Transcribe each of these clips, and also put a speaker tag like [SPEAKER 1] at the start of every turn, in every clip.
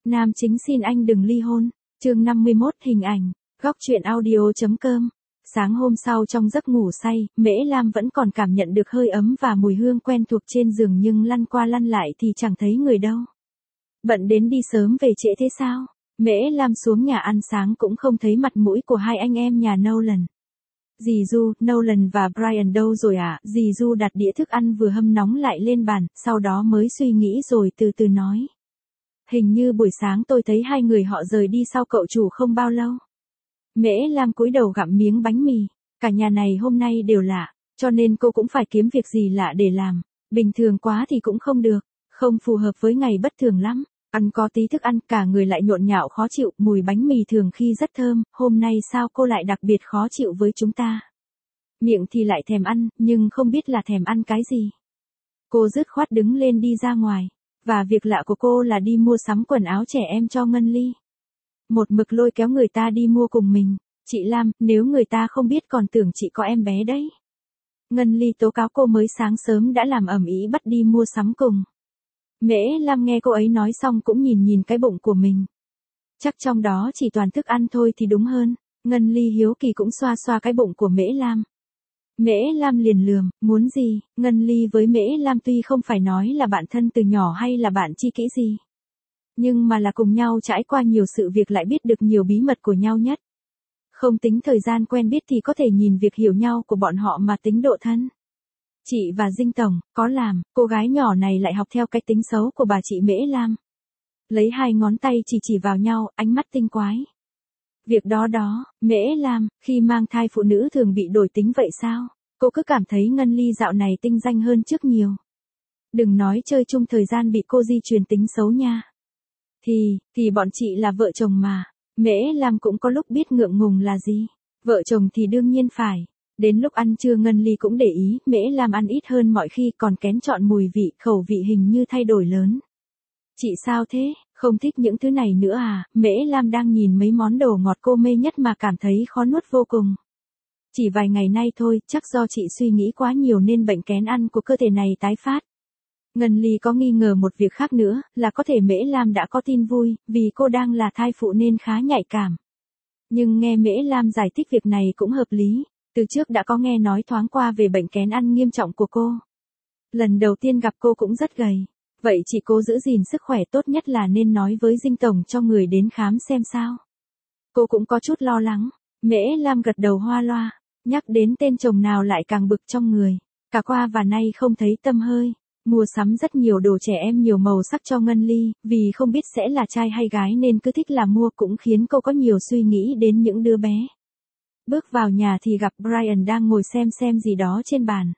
[SPEAKER 1] Nam chính xin anh đừng ly hôn. Chương 51 hình ảnh. Góc truyện audio.com. Sáng hôm sau trong giấc ngủ say, Mễ Lam vẫn còn cảm nhận được hơi ấm và mùi hương quen thuộc trên giường nhưng lăn qua lăn lại thì chẳng thấy người đâu. Bận đến đi sớm về trễ thế sao? Mễ Lam xuống nhà ăn sáng cũng không thấy mặt mũi của hai anh em nhà Nolan. Dì Du, Nolan và Brian đâu rồi ạ? Dì Du đặt đĩa thức ăn vừa hâm nóng lại lên bàn, sau đó mới suy nghĩ rồi từ từ nói. Hình như buổi sáng tôi thấy hai người họ rời đi sau cậu chủ không bao lâu. Mễ Lam cúi đầu gặm miếng bánh mì. Cả nhà này hôm nay đều lạ, cho nên cô cũng phải kiếm việc gì lạ để làm. Bình thường quá thì cũng không được, không phù hợp với ngày bất thường lắm. Ăn có tí thức ăn cả người lại nhộn nhạo khó chịu, mùi bánh mì thường khi rất thơm, hôm nay sao cô lại đặc biệt khó chịu với chúng ta. Miệng thì lại thèm ăn, nhưng không biết là thèm ăn cái gì. Cô dứt khoát đứng lên đi ra ngoài, và việc lạ của cô là đi mua sắm quần áo trẻ em cho Ngân Ly. Một mực lôi kéo người ta đi mua cùng mình. Chị Lam, nếu người ta không biết còn tưởng chị có em bé đấy. Ngân Ly tố cáo cô mới sáng sớm đã làm ầm ĩ bắt đi mua sắm cùng. Mễ Lam nghe cô ấy nói xong cũng nhìn cái bụng của mình. Chắc trong đó chỉ toàn thức ăn thôi thì đúng hơn. Ngân Ly hiếu kỳ cũng xoa xoa cái bụng của Mễ Lam. Mễ Lam liền lườm, muốn gì? Ngân Ly với Mễ Lam tuy không phải nói là bạn thân từ nhỏ hay là bạn tri kỷ gì, nhưng mà là cùng nhau trải qua nhiều sự việc lại biết được nhiều bí mật của nhau nhất. Không tính thời gian quen biết thì có thể nhìn việc hiểu nhau của bọn họ mà tính độ thân. Chị và Dinh Tổng, có làm, cô gái nhỏ này lại học theo cái tính xấu của bà chị Mễ Lam. Lấy hai ngón tay chỉ vào nhau, ánh mắt tinh quái. Việc đó, Mễ Lam, khi mang thai phụ nữ thường bị đổi tính vậy sao? Cô cứ cảm thấy Ngân Ly dạo này tinh danh hơn trước nhiều. Đừng nói chơi chung thời gian bị cô di truyền tính xấu nha. Thì bọn chị là vợ chồng mà. Mễ Lam cũng có lúc biết ngượng ngùng là gì. Vợ chồng thì đương nhiên phải. Đến lúc ăn trưa Ngân Ly cũng để ý, Mễ Lam ăn ít hơn mọi khi còn kén chọn mùi vị, khẩu vị hình như thay đổi lớn. Chị sao thế, không thích những thứ này nữa à? Mễ Lam đang nhìn mấy món đồ ngọt cô mê nhất mà cảm thấy khó nuốt vô cùng. Chỉ vài ngày nay thôi, chắc do chị suy nghĩ quá nhiều nên bệnh kén ăn của cơ thể này tái phát. Ngân Ly có nghi ngờ một việc khác nữa, là có thể Mễ Lam đã có tin vui, vì cô đang là thai phụ nên khá nhạy cảm. Nhưng nghe Mễ Lam giải thích việc này cũng hợp lý, từ trước đã có nghe nói thoáng qua về bệnh kén ăn nghiêm trọng của cô. Lần đầu tiên gặp cô cũng rất gầy, vậy chị cô giữ gìn sức khỏe tốt nhất là nên nói với Dinh Tổng cho người đến khám xem sao. Cô cũng có chút lo lắng, Mễ Lam gật đầu hoa loa, nhắc đến tên chồng nào lại càng bực trong người, cả qua và nay không thấy tâm hơi. Mua sắm rất nhiều đồ trẻ em nhiều màu sắc cho Ngân Ly, vì không biết sẽ là trai hay gái nên cứ thích là mua cũng khiến cô có nhiều suy nghĩ đến những đứa bé. Bước vào nhà thì gặp Brian đang ngồi xem gì đó trên bàn.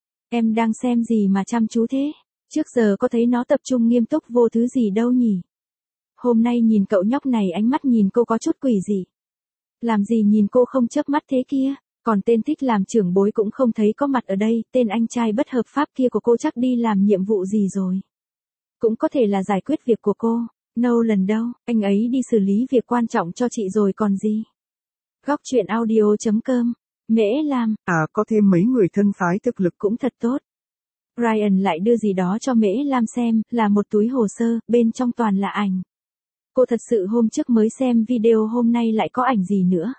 [SPEAKER 1] Em đang xem gì mà chăm chú thế? Trước giờ có thấy nó tập trung nghiêm túc vô thứ gì đâu nhỉ? Hôm nay nhìn cậu nhóc này ánh mắt nhìn cô có chút quỷ dị. Làm gì nhìn cô không chớp mắt thế kia? Còn tên thích làm trưởng bối cũng không thấy có mặt ở đây, tên anh trai bất hợp pháp kia của cô chắc đi làm nhiệm vụ gì rồi. Cũng có thể là giải quyết việc của cô. Nolan đâu, anh ấy đi xử lý việc quan trọng cho chị rồi còn gì. Góc truyện audio.com. Mễ Lam,
[SPEAKER 2] có thêm mấy người thân phái thực lực
[SPEAKER 1] cũng thật tốt. Ryan lại đưa gì đó cho Mễ Lam xem, là một túi hồ sơ, bên trong toàn là ảnh. Cô thật sự hôm trước mới xem video hôm nay lại có ảnh gì nữa.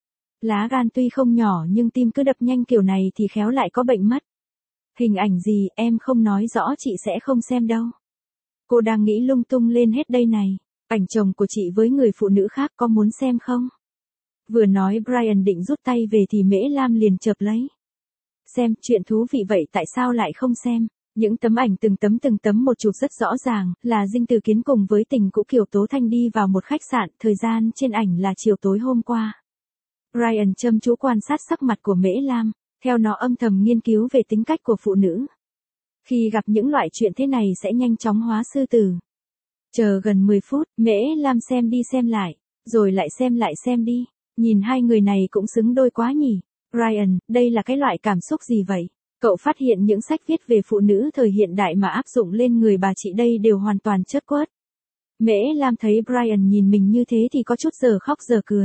[SPEAKER 1] Lá gan tuy không nhỏ nhưng tim cứ đập nhanh kiểu này thì khéo lại có bệnh mất. Hình ảnh gì em không nói rõ chị sẽ không xem đâu. Cô đang nghĩ lung tung lên hết đây này. Ảnh chồng của chị với người phụ nữ khác có muốn xem không? Vừa nói Brian định rút tay về thì Mễ Lam liền chợp lấy. Xem, chuyện thú vị vậy tại sao lại không xem? Những tấm ảnh từng tấm một chụp rất rõ ràng, là Dinh Từ Kiến cùng với tình cũ Kiều Tố Thanh đi vào một khách sạn, thời gian trên ảnh là chiều tối hôm qua. Brian chăm chú quan sát sắc mặt của Mễ Lam, theo nó âm thầm nghiên cứu về tính cách của phụ nữ. Khi gặp những loại chuyện thế này sẽ nhanh chóng hóa sư tử. Chờ gần 10 phút, Mễ Lam xem đi xem lại, rồi lại xem đi. Nhìn hai người này cũng xứng đôi quá nhỉ. Brian, đây là cái loại cảm xúc gì vậy? Cậu phát hiện những sách viết về phụ nữ thời hiện đại mà áp dụng lên người bà chị đây đều hoàn toàn chất quất. Mễ Lam thấy Brian nhìn mình như thế thì có chút giờ khóc giờ cười.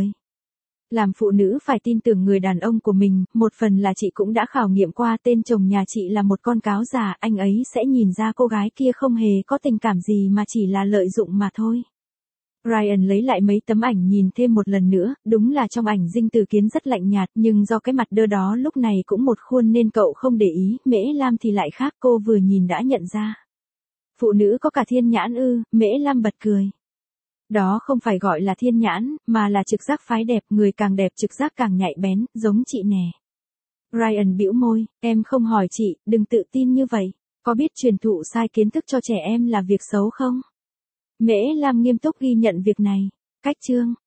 [SPEAKER 1] Làm phụ nữ phải tin tưởng người đàn ông của mình, một phần là chị cũng đã khảo nghiệm qua, tên chồng nhà chị là một con cáo già, anh ấy sẽ nhìn ra cô gái kia không hề có tình cảm gì mà chỉ là lợi dụng mà thôi. Ryan lấy lại mấy tấm ảnh nhìn thêm một lần nữa, đúng là trong ảnh Dinh Từ Kiến rất lạnh nhạt, nhưng do cái mặt đơ đó lúc này cũng một khuôn nên cậu không để ý, Mễ Lam thì lại khác, cô vừa nhìn đã nhận ra. Phụ nữ có cả thiên nhãn ư? Mễ Lam bật cười. Đó không phải gọi là thiên nhãn, mà là trực giác phái đẹp, người càng đẹp trực giác càng nhạy bén, giống chị nè. Ryan bĩu môi, em không hỏi chị, đừng tự tin như vậy, có biết truyền thụ sai kiến thức cho trẻ em là việc xấu không? Mễ Lam nghiêm túc ghi nhận việc này. Cách chương